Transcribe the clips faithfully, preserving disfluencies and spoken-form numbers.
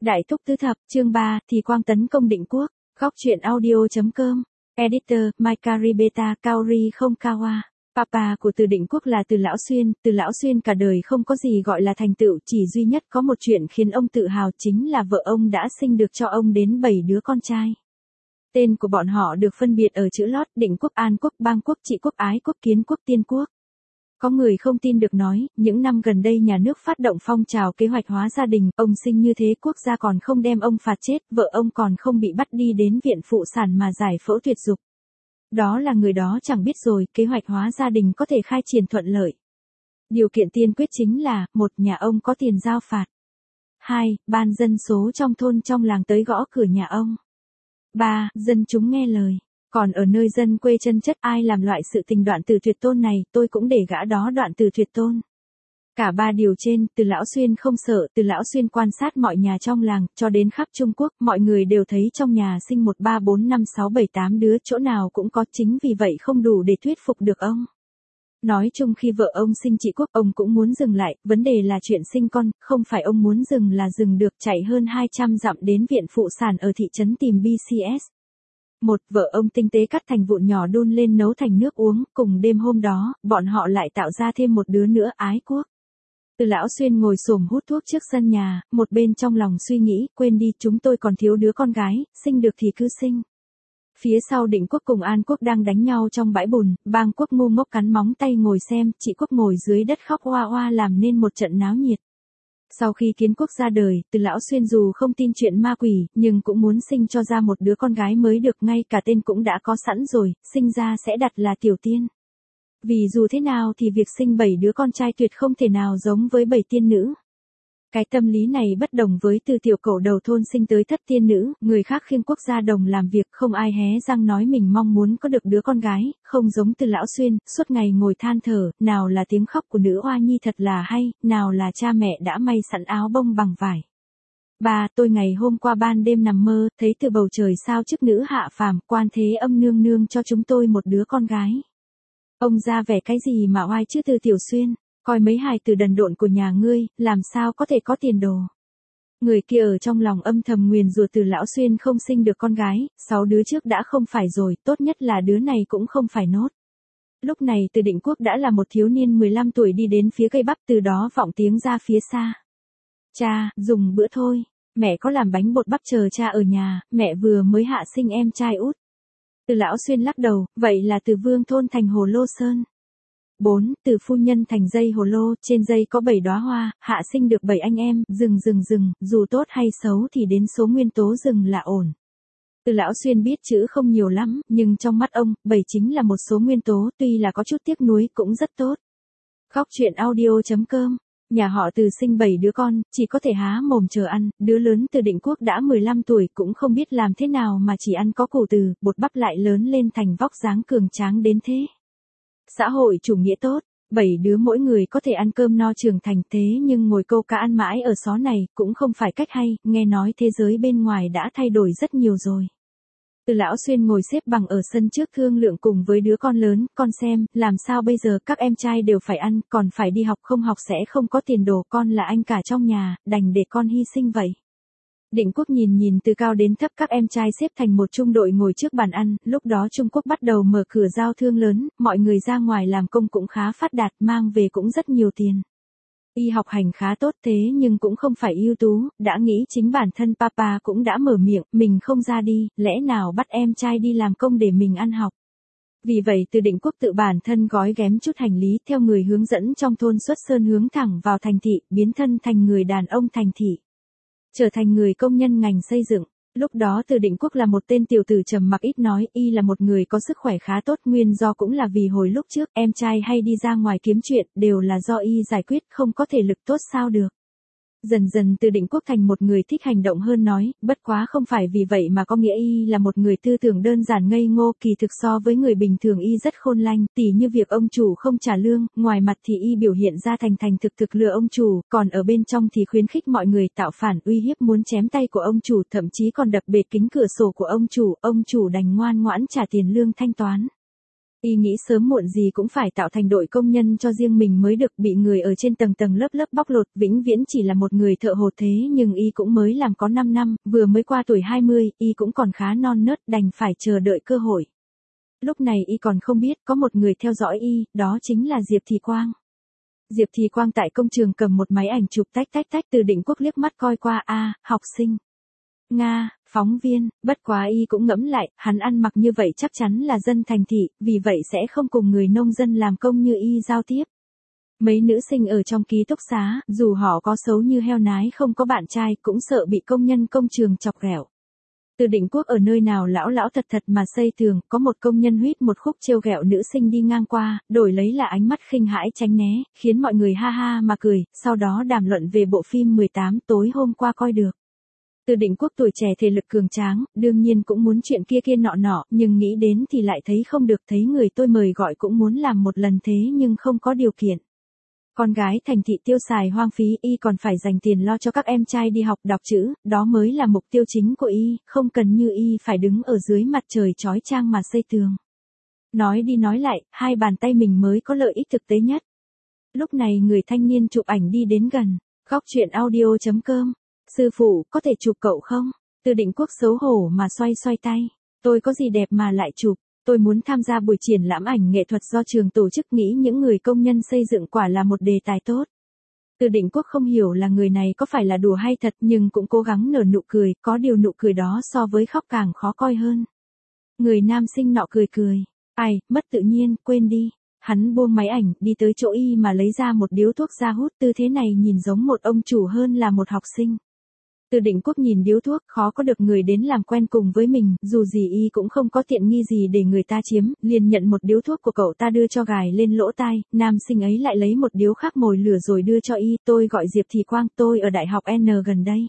Đại thúc tứ thập, chương ba, thì quang tấn công định quốc. Góc truyện audio.com. Editor, Maikaribeta Kaori không Kawa. Papa của Từ Định Quốc là Từ Lão Xuyên. Từ Lão Xuyên cả đời không có gì gọi là thành tựu, chỉ duy nhất có một chuyện khiến ông tự hào, chính là vợ ông đã sinh được cho ông đến bảy đứa con trai. Tên của bọn họ được phân biệt ở chữ lót: Định Quốc, An Quốc, Bang Quốc, Trị Quốc, Ái Quốc, Kiến Quốc, Tiên Quốc. Có người không tin được nói, những năm gần đây nhà nước phát động phong trào kế hoạch hóa gia đình, ông sinh như thế quốc gia còn không đem ông phạt chết, vợ ông còn không bị bắt đi đến viện phụ sản mà giải phẫu tuyệt dục. Đó là người đó chẳng biết rồi, kế hoạch hóa gia đình có thể khai triển thuận lợi. Điều kiện tiên quyết chính là, một, nhà ông có tiền giao phạt. Hai, ban dân số trong thôn trong làng tới gõ cửa nhà ông. Ba, dân chúng nghe lời. Còn ở nơi dân quê chân chất, ai làm loại sự tình đoạn từ tuyệt tôn này, tôi cũng để gã đó đoạn từ tuyệt tôn. Cả ba điều trên, Từ Lão Xuyên không sợ. Từ Lão Xuyên quan sát mọi nhà trong làng, cho đến khắp Trung Quốc, mọi người đều thấy trong nhà sinh một ba bốn năm sáu bảy tám đứa, chỗ nào cũng có, chính vì vậy không đủ để thuyết phục được ông. Nói chung khi vợ ông sinh Trị Quốc, ông cũng muốn dừng lại, vấn đề là chuyện sinh con, không phải ông muốn dừng là dừng được, chạy hơn hai trăm dặm đến viện phụ sản ở thị trấn tìm bê xê ét. Một, vợ ông tinh tế cắt thành vụn nhỏ đun lên nấu thành nước uống, cùng đêm hôm đó, bọn họ lại tạo ra thêm một đứa nữa, Ái Quốc. Từ Lão Xuyên ngồi xổm hút thuốc trước sân nhà, một bên trong lòng suy nghĩ, quên đi, chúng tôi còn thiếu đứa con gái, sinh được thì cứ sinh. Phía sau Định Quốc cùng An Quốc đang đánh nhau trong bãi bùn, Bang Quốc ngu ngốc cắn móng tay ngồi xem, Trị Quốc ngồi dưới đất khóc oa oa làm nên một trận náo nhiệt. Sau khi Kiến Quốc ra đời, Từ Lão Xuyên dù không tin chuyện ma quỷ, nhưng cũng muốn sinh cho ra một đứa con gái mới được, ngay cả tên cũng đã có sẵn rồi, sinh ra sẽ đặt là Tiểu Tiên. Vì dù thế nào thì việc sinh bảy đứa con trai tuyệt không thể nào giống với bảy tiên nữ. Cái tâm lý này bất đồng với từ tiểu cẩu đầu thôn sinh tới thất tiên nữ, người khác khiêng quốc gia đồng làm việc, không ai hé răng nói mình mong muốn có được đứa con gái, không giống Từ Lão Xuyên, suốt ngày ngồi than thở, nào là tiếng khóc của nữ oa nhi thật là hay, nào là cha mẹ đã may sẵn áo bông bằng vải. Ba, tôi ngày hôm qua ban đêm nằm mơ, thấy từ bầu trời sao chức nữ hạ phàm, Quan Thế Âm nương nương cho chúng tôi một đứa con gái. Ông ra vẻ cái gì mà oai chứ Từ Tiểu Xuyên, coi mấy hài từ đần độn của nhà ngươi, làm sao có thể có tiền đồ. Người kia ở trong lòng âm thầm nguyền rủa Từ Lão Xuyên không sinh được con gái, sáu đứa trước đã không phải rồi, tốt nhất là đứa này cũng không phải nốt. Lúc này Từ Định Quốc đã là một thiếu niên mười lăm tuổi đi đến phía cây bắp, từ đó vọng tiếng ra phía xa. Cha, dùng bữa thôi, mẹ có làm bánh bột bắp chờ cha ở nhà, mẹ vừa mới hạ sinh em trai út. Từ Lão Xuyên lắc đầu, vậy là từ Vương thôn thành Hồ Lô Sơn. Bốn, từ phu nhân thành dây hồ lô, trên dây có bảy đóa hoa, hạ sinh được bảy anh em, rừng rừng rừng, dù tốt hay xấu thì đến số nguyên tố rừng là ổn. Từ Lão Xuyên biết chữ không nhiều lắm, nhưng trong mắt ông, bảy chính là một số nguyên tố, tuy là có chút tiếc nuối, cũng rất tốt. Góc truyện audio.com. Nhà họ Từ sinh bảy đứa con, chỉ có thể há mồm chờ ăn, đứa lớn Từ Định Quốc đã mười lăm tuổi, cũng không biết làm thế nào mà chỉ ăn có củ từ, bột bắp lại lớn lên thành vóc dáng cường tráng đến thế. Xã hội chủ nghĩa tốt, bảy đứa mỗi người có thể ăn cơm no trưởng thành, thế nhưng ngồi câu cá ăn mãi ở xó này, cũng không phải cách hay, nghe nói thế giới bên ngoài đã thay đổi rất nhiều rồi. Từ Lão Xuyên ngồi xếp bằng ở sân trước thương lượng cùng với đứa con lớn, con xem, làm sao bây giờ, các em trai đều phải ăn, còn phải đi học, không học sẽ không có tiền đồ, con là anh cả trong nhà, đành để con hy sinh vậy. Định Quốc nhìn nhìn từ cao đến thấp các em trai xếp thành một trung đội ngồi trước bàn ăn, lúc đó Trung Quốc bắt đầu mở cửa giao thương lớn, mọi người ra ngoài làm công cũng khá phát đạt, mang về cũng rất nhiều tiền. Y học hành khá tốt thế nhưng cũng không phải ưu tú, đã nghĩ chính bản thân papa cũng đã mở miệng, mình không ra đi, lẽ nào bắt em trai đi làm công để mình ăn học. Vì vậy Từ Định Quốc tự bản thân gói ghém chút hành lý theo người hướng dẫn trong thôn xuất sơn hướng thẳng vào thành thị, biến thân thành người đàn ông thành thị. Trở thành người công nhân ngành xây dựng. Lúc đó Từ Định Quốc là một tên tiểu tử trầm mặc ít nói, y là một người có sức khỏe khá tốt, nguyên do cũng là vì hồi lúc trước em trai hay đi ra ngoài kiếm chuyện, đều là do y giải quyết, không có thể lực tốt sao được. Dần dần Từ Định Quốc thành một người thích hành động hơn nói, bất quá không phải vì vậy mà có nghĩa y là một người tư tưởng đơn giản ngây ngô, kỳ thực so với người bình thường y rất khôn lanh, tỉ như việc ông chủ không trả lương, ngoài mặt thì y biểu hiện ra thành thành thực thực lừa ông chủ, còn ở bên trong thì khuyến khích mọi người tạo phản, uy hiếp muốn chém tay của ông chủ, thậm chí còn đập bể kính cửa sổ của ông chủ, ông chủ đành ngoan ngoãn trả tiền lương thanh toán. Y nghĩ sớm muộn gì cũng phải tạo thành đội công nhân cho riêng mình mới được, bị người ở trên tầng tầng lớp lớp bóc lột, vĩnh viễn chỉ là một người thợ hồ thế. Nhưng Y cũng mới làm có năm năm, vừa mới qua tuổi hai mươi, Y cũng còn khá non nớt, đành phải chờ đợi cơ hội. Lúc này Y còn không biết có một người theo dõi Y, đó chính là Diệp Thì Quang. Diệp Thì Quang tại công trường cầm một máy ảnh chụp tách tách tách. Từ Định Quốc liếc mắt coi qua, a, học sinh. Nga, phóng viên. Bất quá Y cũng ngẫm lại, hắn ăn mặc như vậy chắc chắn là dân thành thị, vì vậy sẽ không cùng người nông dân làm công như Y giao tiếp. Mấy nữ sinh ở trong ký túc xá, dù họ có xấu như heo nái không có bạn trai, cũng sợ bị công nhân công trường chọc ghẹo. Từ Định Quốc ở nơi nào lão lão thật thật mà xây tường, có một công nhân huýt một khúc trêu ghẹo nữ sinh đi ngang qua, đổi lấy là ánh mắt khinh hãi tránh né, khiến mọi người ha ha mà cười, sau đó đàm luận về bộ phim mười tám tối hôm qua coi được. Từ Định Quốc tuổi trẻ thể lực cường tráng, đương nhiên cũng muốn chuyện kia kia nọ nọ, nhưng nghĩ đến thì lại thấy không được, thấy người tôi mời gọi cũng muốn làm một lần thế nhưng không có điều kiện. Con gái thành thị tiêu xài hoang phí, Y còn phải dành tiền lo cho các em trai đi học đọc chữ, đó mới là mục tiêu chính của Y, không cần như Y phải đứng ở dưới mặt trời chói chang mà xây tường. Nói đi nói lại, hai bàn tay mình mới có lợi ích thực tế nhất. Lúc này người thanh niên chụp ảnh đi đến gần, góc truyện audio chấm com. Sư phụ, có thể chụp cậu không? Từ Định Quốc xấu hổ mà xoay xoay tay. Tôi có gì đẹp mà lại chụp? Tôi muốn tham gia buổi triển lãm ảnh nghệ thuật do trường tổ chức, nghĩ những người công nhân xây dựng quả là một đề tài tốt. Từ Định Quốc không hiểu là người này có phải là đùa hay thật, nhưng cũng cố gắng nở nụ cười, có điều nụ cười đó so với khóc càng khó coi hơn. Người nam sinh nọ cười cười. Ai, mất tự nhiên, quên đi. Hắn buông máy ảnh, đi tới chỗ Y mà lấy ra một điếu thuốc ra hút, tư thế này nhìn giống một ông chủ hơn là một học sinh. Từ Định Quốc nhìn điếu thuốc, khó có được người đến làm quen cùng với mình, dù gì Y cũng không có tiện nghi gì để người ta chiếm, liền nhận một điếu thuốc của cậu ta đưa cho gài lên lỗ tai, nam sinh ấy lại lấy một điếu khác mồi lửa rồi đưa cho Y, tôi gọi Diệp Thì Quang, tôi ở đại học N gần đây.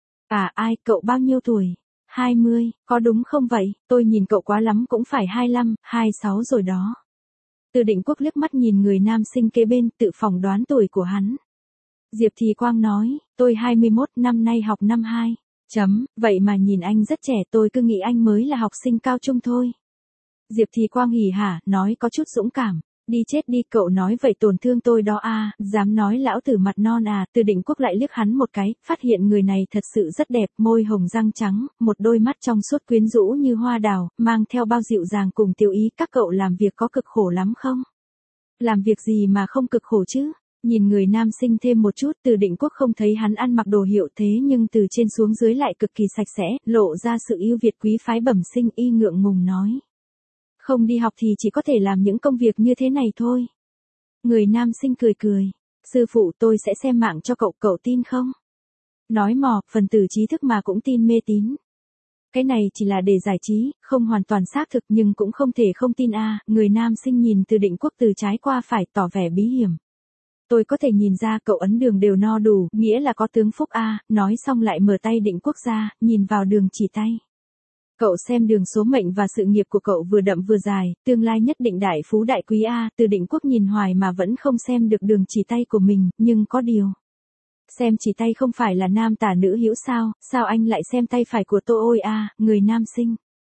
À ai, cậu bao nhiêu tuổi? hai mươi, có đúng không vậy? Tôi nhìn cậu quá lắm cũng phải hai mươi lăm, hai mươi sáu rồi đó. Từ Định Quốc liếc mắt nhìn người nam sinh kế bên, tự phỏng đoán tuổi của hắn. Diệp Thì Quang nói, tôi hai mươi mốt, năm nay học năm hai. Chấm, vậy mà nhìn anh rất trẻ, tôi cứ nghĩ anh mới là học sinh cao trung thôi. Diệp Thì Quang hỉ hả, nói có chút dũng cảm. Đi chết đi, cậu nói vậy tổn thương tôi đó à, dám nói lão tử mặt non à. Từ Định Quốc lại liếc hắn một cái, phát hiện người này thật sự rất đẹp, môi hồng răng trắng, một đôi mắt trong suốt quyến rũ như hoa đào, mang theo bao dịu dàng cùng tiêu ý. Các cậu làm việc có cực khổ lắm không? Làm việc gì mà không cực khổ chứ? Nhìn người nam sinh thêm một chút, Từ Định Quốc không thấy hắn ăn mặc đồ hiệu thế nhưng từ trên xuống dưới lại cực kỳ sạch sẽ, lộ ra sự ưu việt quý phái bẩm sinh. Y ngượng ngùng nói. Không đi học thì chỉ có thể làm những công việc như thế này thôi. Người nam sinh cười cười. Sư phụ, tôi sẽ xem mạng cho cậu, cậu tin không? Nói mò, phần tử trí thức mà cũng tin mê tín. Cái này chỉ là để giải trí, không hoàn toàn xác thực nhưng cũng không thể không tin a. À. Người nam sinh nhìn Từ Định Quốc từ trái qua phải, tỏ vẻ bí hiểm. Tôi có thể nhìn ra cậu ấn đường đều no đủ, nghĩa là có tướng phúc a. À. Nói xong lại mở tay Định Quốc ra, nhìn vào đường chỉ tay. Cậu xem đường số mệnh và sự nghiệp của cậu vừa đậm vừa dài, tương lai nhất định đại phú đại quý a. À. Từ Định Quốc nhìn hoài mà vẫn không xem được đường chỉ tay của mình, nhưng có điều. Xem chỉ tay không phải là nam tả nữ hữu sao, sao anh lại xem tay phải của tôi ôi a. À. Người nam sinh.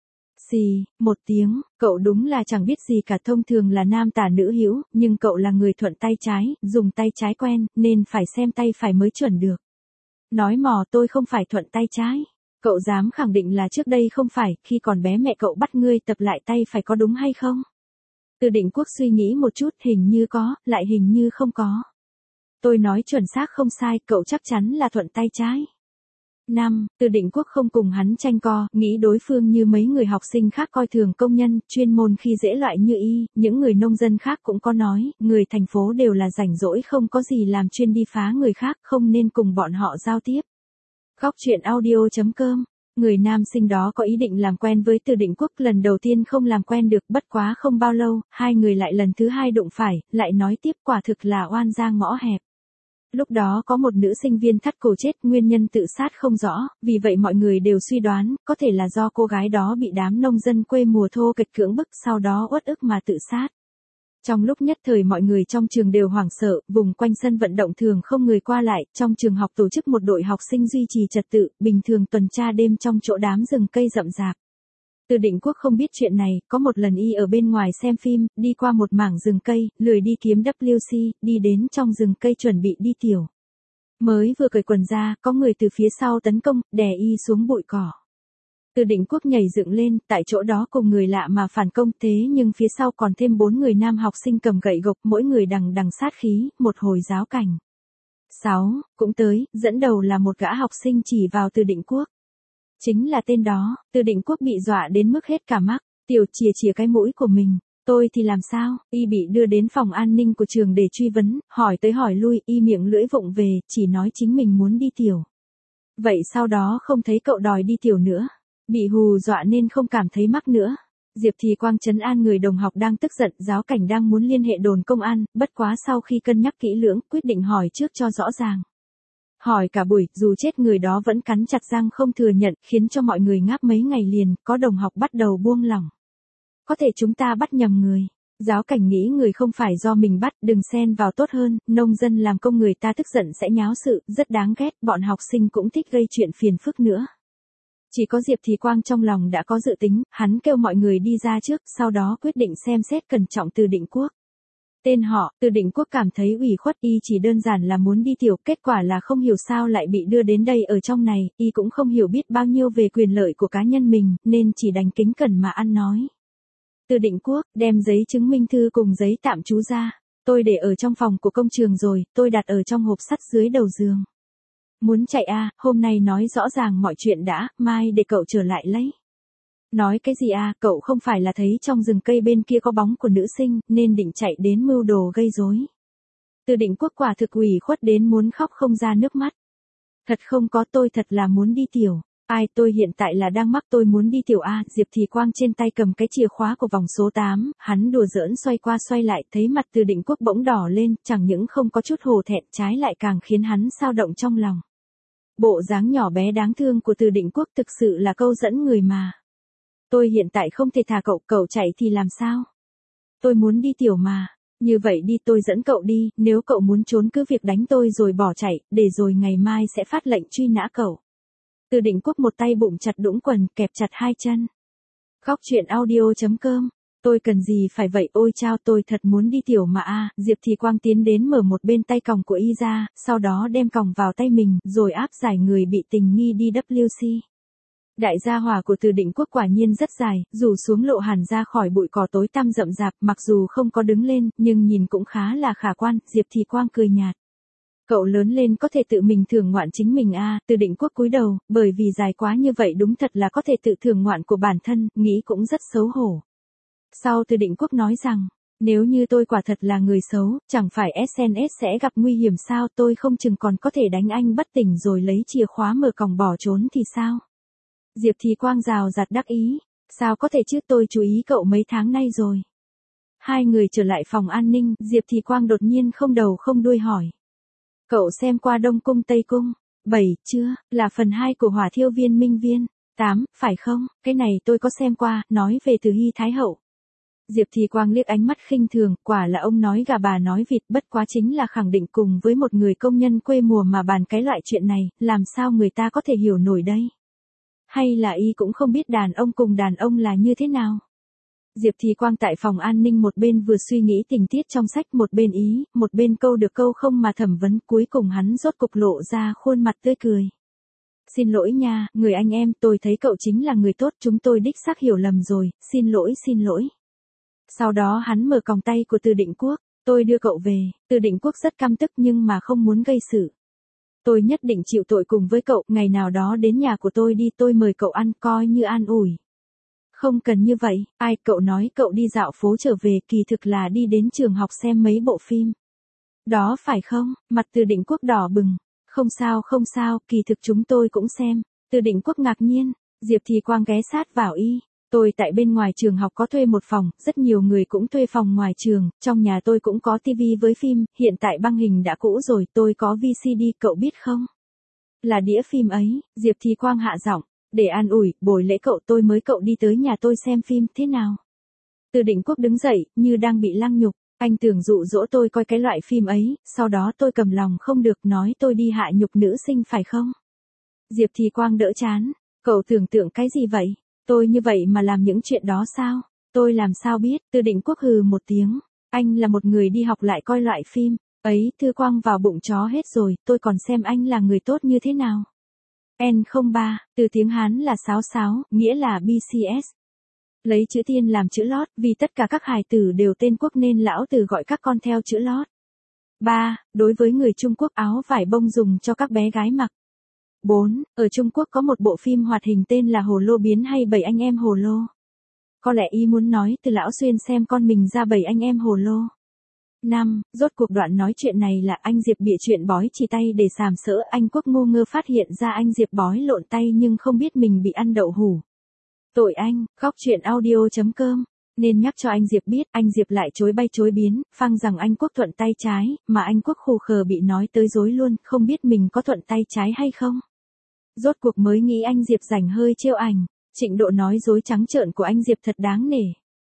Xì, một tiếng, cậu đúng là chẳng biết gì cả, thông thường là nam tả nữ hữu, nhưng cậu là người thuận tay trái, dùng tay trái quen, nên phải xem tay phải mới chuẩn được. Nói mò, tôi không phải thuận tay trái. Cậu dám khẳng định là trước đây không phải, khi còn bé mẹ cậu bắt ngươi tập lại tay phải có đúng hay không? Từ Định Quốc suy nghĩ một chút, hình như có, lại hình như không có. Tôi nói chuẩn xác không sai, cậu chắc chắn là thuận tay trái. năm. Từ Định Quốc không cùng hắn tranh co, nghĩ đối phương như mấy người học sinh khác coi thường công nhân, chuyên môn khi dễ loại như Y, những người nông dân khác cũng có nói, người thành phố đều là rảnh rỗi không có gì làm chuyên đi phá người khác, không nên cùng bọn họ giao tiếp. Góc truyện audio chấm com. Người nam sinh đó có ý định làm quen với Từ Định Quốc, lần đầu tiên không làm quen được, bất quá không bao lâu, hai người lại lần thứ hai đụng phải, lại nói tiếp, quả thực là oan ra ngõ hẹp. Lúc đó có một nữ sinh viên thắt cổ chết, nguyên nhân tự sát không rõ, vì vậy mọi người đều suy đoán, có thể là do cô gái đó bị đám nông dân quê mùa thô kịch cưỡng bức, sau đó uất ức mà tự sát. Trong lúc nhất thời mọi người trong trường đều hoảng sợ, vùng quanh sân vận động thường không người qua lại, trong trường học tổ chức một đội học sinh duy trì trật tự, bình thường tuần tra đêm trong chỗ đám rừng cây rậm rạp. Từ Định Quốc không biết chuyện này, có một lần y ở bên ngoài xem phim, đi qua một mảng rừng cây, lười đi kiếm W C, đi đến trong rừng cây chuẩn bị đi tiểu. Mới vừa cởi quần ra, có người từ phía sau tấn công, đè y xuống bụi cỏ. Từ Định Quốc nhảy dựng lên, tại chỗ đó cùng người lạ mà phản công, thế nhưng phía sau còn thêm bốn người nam học sinh cầm gậy gộc, mỗi người đằng đằng sát khí, một hồi giáo cảnh. sáu, cũng tới, dẫn đầu là một gã học sinh chỉ vào Từ Định Quốc. Chính là tên đó, Từ Định Quốc bị dọa đến mức hết cả mắt, tiểu chìa chìa cái mũi của mình. Tôi thì làm sao, y bị đưa đến phòng an ninh của trường để truy vấn, hỏi tới hỏi lui, y miệng lưỡi vụng về, chỉ nói chính mình muốn đi tiểu. Vậy sau đó không thấy cậu đòi đi tiểu nữa, bị hù dọa nên không cảm thấy mắc nữa. Diệp Thì Quang trấn an người đồng học đang tức giận, giáo cảnh đang muốn liên hệ đồn công an, bất quá sau khi cân nhắc kỹ lưỡng, quyết định hỏi trước cho rõ ràng. Hỏi cả buổi, dù chết người đó vẫn cắn chặt răng không thừa nhận, khiến cho mọi người ngáp mấy ngày liền, có đồng học bắt đầu buông lỏng. Có thể chúng ta bắt nhầm người. Giáo cảnh nghĩ người không phải do mình bắt, đừng xen vào tốt hơn, nông dân làm công người ta tức giận sẽ nháo sự, rất đáng ghét, bọn học sinh cũng thích gây chuyện phiền phức nữa. Chỉ có Diệp Thì Quang trong lòng đã có dự tính, hắn kêu mọi người đi ra trước, sau đó quyết định xem xét cẩn trọng Từ Định Quốc. Tên họ, Từ Định Quốc cảm thấy ủy khuất, y chỉ đơn giản là muốn đi tiểu, kết quả là không hiểu sao lại bị đưa đến đây ở trong này, y cũng không hiểu biết bao nhiêu về quyền lợi của cá nhân mình, nên chỉ đành kính cẩn mà ăn nói. Từ Định Quốc, đem giấy chứng minh thư cùng giấy tạm trú ra, tôi để ở trong phòng của công trường rồi, tôi đặt ở trong hộp sắt dưới đầu giường. Muốn chạy à, hôm nay nói rõ ràng mọi chuyện đã, mai để cậu trở lại lấy. Nói cái gì à, cậu không phải là thấy trong rừng cây bên kia có bóng của nữ sinh, nên định chạy đến mưu đồ gây rối. Từ Định Quốc quả thực ủy khuất đến muốn khóc không ra nước mắt. Thật không có, tôi thật là muốn đi tiểu. Ai, tôi hiện tại là đang mắc tôi muốn đi tiểu a. Diệp Thì Quang trên tay cầm cái chìa khóa của vòng số tám, hắn đùa giỡn xoay qua xoay lại, thấy mặt Từ Định Quốc bỗng đỏ lên, chẳng những không có chút hổ thẹn, trái lại càng khiến hắn xao động trong lòng. Bộ dáng nhỏ bé đáng thương của Từ Định Quốc thực sự là câu dẫn người mà. Tôi hiện tại không thể thả cậu, cậu chạy thì làm sao? Tôi muốn đi tiểu mà. Như vậy đi, tôi dẫn cậu đi, nếu cậu muốn trốn cứ việc đánh tôi rồi bỏ chạy, để rồi ngày mai sẽ phát lệnh truy nã cậu. Từ Định Quốc một tay bụng chặt đũng quần, kẹp chặt hai chân. Góc truyện audio chấm com. Tôi cần gì phải vậy, ôi chao, tôi thật muốn đi tiểu mà a. Diệp Thì Quang tiến đến mở một bên tay còng của y ra, sau đó đem còng vào tay mình, rồi áp giải người bị tình nghi đi W C. Đại gia hỏa của Từ Định Quốc quả nhiên rất dài, rủ xuống lộ hẳn ra khỏi bụi cỏ tối tăm rậm rạp, mặc dù không có đứng lên, nhưng nhìn cũng khá là khả quan. Diệp Thì Quang cười nhạt. Cậu lớn lên có thể tự mình thưởng ngoạn chính mình a. Từ Định Quốc cúi đầu, bởi vì dài quá như vậy đúng thật là có thể tự thưởng ngoạn của bản thân, nghĩ cũng rất xấu hổ. Sau Từ Định Quốc nói rằng, nếu như tôi quả thật là người xấu, chẳng phải ét en ét sẽ gặp nguy hiểm sao, tôi không chừng còn có thể đánh anh bất tỉnh rồi lấy chìa khóa mở còng bỏ trốn thì sao? Diệp Thì Quang rào rạt đắc ý, sao có thể chứ, tôi chú ý cậu mấy tháng nay rồi. Hai người trở lại phòng an ninh, Diệp Thì Quang đột nhiên không đầu không đuôi hỏi. Cậu xem qua Đông Cung Tây Cung? bảy, chưa, là phần hai của Hỏa Thiêu Viên Minh Viên. tám, phải không, cái này tôi có xem qua, nói về Từ Hy Thái Hậu. Diệp Thì Quang liếc ánh mắt khinh thường, quả là ông nói gà bà nói vịt, bất quá chính là khẳng định cùng với một người công nhân quê mùa mà bàn cái loại chuyện này, làm sao người ta có thể hiểu nổi đây? Hay là y cũng không biết đàn ông cùng đàn ông là như thế nào? Diệp Thì Quang tại phòng an ninh một bên vừa suy nghĩ tình tiết trong sách, một bên ý, một bên câu được câu không mà thẩm vấn, cuối cùng hắn rốt cục lộ ra khuôn mặt tươi cười. Xin lỗi nha, người anh em, tôi thấy cậu chính là người tốt, chúng tôi đích xác hiểu lầm rồi, xin lỗi xin lỗi. Sau đó hắn mở còng tay của Từ Định Quốc, tôi đưa cậu về. Từ Định Quốc rất căm tức nhưng mà không muốn gây sự. Tôi nhất định chịu tội cùng với cậu, ngày nào đó đến nhà của tôi đi, tôi mời cậu ăn, coi như an ủi. Không cần như vậy, ai, cậu nói cậu đi dạo phố trở về, kỳ thực là đi đến trường học xem mấy bộ phim. Đó phải không? Mặt Từ Định Quốc đỏ bừng. Không sao không sao, kỳ thực chúng tôi cũng xem. Từ Định Quốc ngạc nhiên, Diệp Thì Quang ghé sát vào y. Tôi tại bên ngoài trường học có thuê một phòng, rất nhiều người cũng thuê phòng ngoài trường, trong nhà tôi cũng có tivi với phim, hiện tại băng hình đã cũ rồi, tôi có vê xê đê, cậu biết không? Là đĩa phim ấy, Diệp Thì Quang hạ giọng, để an ủi, bồi lễ cậu, tôi mới cậu đi tới nhà tôi xem phim, thế nào? Từ Định Quốc đứng dậy, như đang bị lăng nhục, anh tưởng dụ dỗ tôi coi cái loại phim ấy, sau đó tôi cầm lòng không được nói tôi đi hạ nhục nữ sinh phải không? Diệp Thì Quang đỡ chán, cậu tưởng tượng cái gì vậy? Tôi như vậy mà làm những chuyện đó sao? Tôi làm sao biết? Từ Định Quốc hừ một tiếng. Anh là một người đi học lại coi loại phim. Ấy, Thư Quang vào bụng chó hết rồi, tôi còn xem anh là người tốt như thế nào. N không ba, từ tiếng Hán là sáo sáo, nghĩa là bê xê ét. Lấy chữ Tiên làm chữ lót, vì tất cả các hài tử đều tên Quốc nên lão tử gọi các con theo chữ lót. ba. Đối với người Trung Quốc áo vải bông dùng cho các bé gái mặc. bốn. Ở Trung Quốc có một bộ phim hoạt hình tên là Hồ Lô Biến hay Bảy Anh Em Hồ Lô. Có lẽ ý muốn nói từ Lão Xuyên xem con mình ra bảy anh em hồ lô. năm. Rốt cuộc đoạn nói chuyện này là anh Diệp bịa chuyện bói chỉ tay để sàm sỡ. Anh Quốc ngu ngơ phát hiện ra anh Diệp bói lộn tay nhưng không biết mình bị ăn đậu hủ. Tội anh, góc chuyện audio.com. Nên nhắc cho anh Diệp biết, anh Diệp lại chối bay chối biến, phang rằng anh Quốc thuận tay trái, mà anh Quốc khù khờ bị nói tới dối luôn, không biết mình có thuận tay trái hay không. Rốt cuộc mới nghĩ anh Diệp rảnh hơi trêu ảnh. Trịnh độ nói dối trắng trợn của anh Diệp thật đáng nể.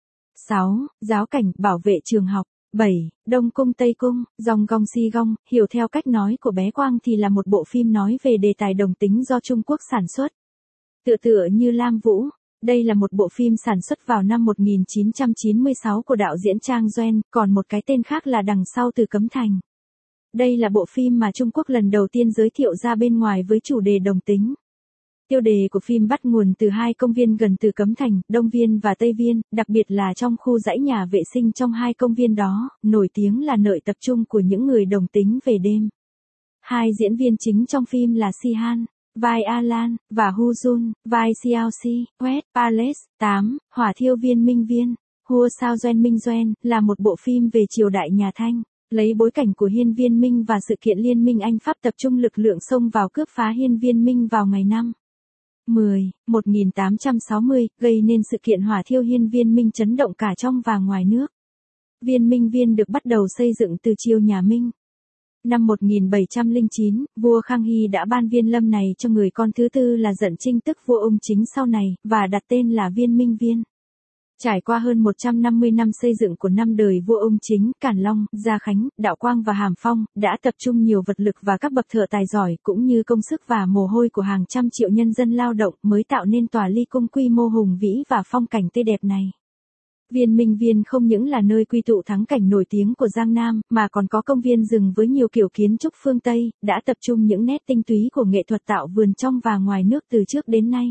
sáu. Giáo cảnh, bảo vệ trường học. bảy. Đông cung Tây cung, dòng gong si gong, hiểu theo cách nói của bé Quang thì là một bộ phim nói về đề tài đồng tính do Trung Quốc sản xuất. Tựa tựa như Lam Vũ. Đây là một bộ phim sản xuất vào năm một nghìn chín trăm chín mươi sáu của đạo diễn Trang Duyen, còn một cái tên khác là Đằng sau Từ Cấm Thành. Đây là bộ phim mà Trung Quốc lần đầu tiên giới thiệu ra bên ngoài với chủ đề đồng tính. Tiêu đề của phim bắt nguồn từ hai công viên gần Từ Cấm Thành, Đông Viên và Tây Viên, đặc biệt là trong khu dãy nhà vệ sinh trong hai công viên đó, nổi tiếng là nơi tập trung của những người đồng tính về đêm. Hai diễn viên chính trong phim là Si Han, vai Alan, và Hu Jun, vai Xiao Si. West Palace. tám. Hỏa thiêu viên Minh Viên, Hua Sao Doen Minh Doen, là một bộ phim về triều đại nhà Thanh. Lấy bối cảnh của Hiên Viên Minh và sự kiện Liên minh Anh Pháp tập trung lực lượng xông vào cướp phá Hiên Viên Minh vào ngày năm mười, một nghìn tám trăm sáu mươi, gây nên sự kiện hỏa thiêu Hiên Viên Minh chấn động cả trong và ngoài nước. Viên Minh Viên được bắt đầu xây dựng từ triều nhà Minh. Năm một nghìn bảy trăm lẻ chín, vua Khang Hy đã ban viên lâm này cho người con thứ tư là Dận Trinh tức vua Ung Chính sau này, và đặt tên là Viên Minh Viên. Trải qua hơn một trăm năm mươi năm xây dựng của năm đời vua Ung Chính, Càn Long, Gia Khánh, Đạo Quang và Hàm Phong, đã tập trung nhiều vật lực và các bậc thợ tài giỏi cũng như công sức và mồ hôi của hàng trăm triệu nhân dân lao động mới tạo nên tòa ly cung quy mô hùng vĩ và phong cảnh tươi đẹp này. Viên Minh Viên không những là nơi quy tụ thắng cảnh nổi tiếng của Giang Nam, mà còn có công viên rừng với nhiều kiểu kiến trúc phương Tây, đã tập trung những nét tinh túy của nghệ thuật tạo vườn trong và ngoài nước từ trước đến nay.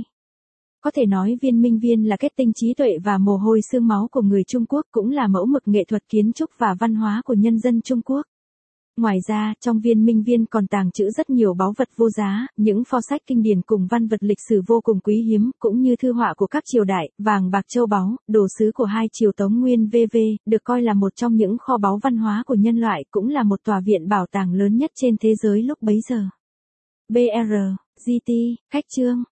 Có thể nói Viên Minh Viên là kết tinh trí tuệ và mồ hôi xương máu của người Trung Quốc, cũng là mẫu mực nghệ thuật kiến trúc và văn hóa của nhân dân Trung Quốc. Ngoài ra, trong Viên Minh Viên còn tàng trữ rất nhiều báu vật vô giá, những pho sách kinh điển cùng văn vật lịch sử vô cùng quý hiếm, cũng như thư họa của các triều đại, vàng bạc châu báu, đồ sứ của hai triều Tống Nguyên vân vân, được coi là một trong những kho báu văn hóa của nhân loại, cũng là một tòa viện bảo tàng lớn nhất trên thế giới lúc bấy giờ. bê rờ, giê tê, khách chương.